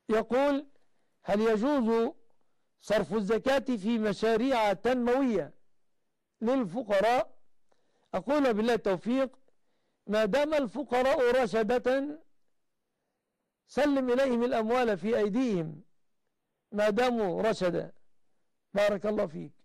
يقول: هل يجوز صرف الزكاة في مشاريع تنموية للفقراء؟ أقول بالله التوفيق: ما دام الفقراء رشدة سلم إليهم الأموال في أيديهم ما داموا رشدا. بارك الله فيك.